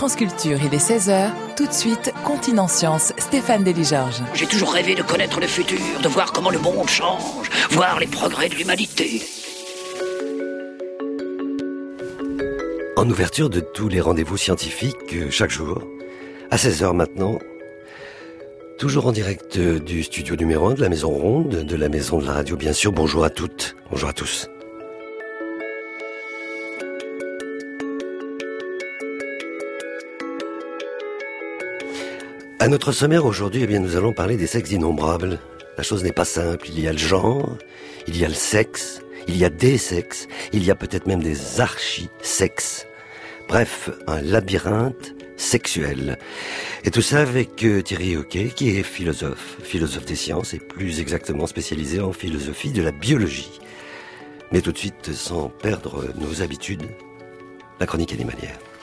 France Culture, il est 16h. Tout de suite, Continent Science, Stéphane Delis-Georges. J'ai toujours rêvé de connaître le futur, de voir comment le monde change, voir les progrès de l'humanité. En ouverture de tous les rendez-vous scientifiques, chaque jour, à 16h maintenant, toujours en direct du studio numéro 1 de la Maison Ronde, de la Maison de la Radio bien sûr. Bonjour à toutes, bonjour à tous. À notre sommaire aujourd'hui, eh bien, nous allons parler des sexes innombrables. La chose n'est pas simple, il y a le genre, il y a le sexe, il y a des sexes, il y a peut-être même des archi-sexes. Bref, un labyrinthe sexuel. Et tout ça avec Thierry Hoquet, qui est philosophe des sciences et plus exactement spécialisé en philosophie de la biologie. Mais tout de suite, sans perdre nos habitudes, la chronique animalière.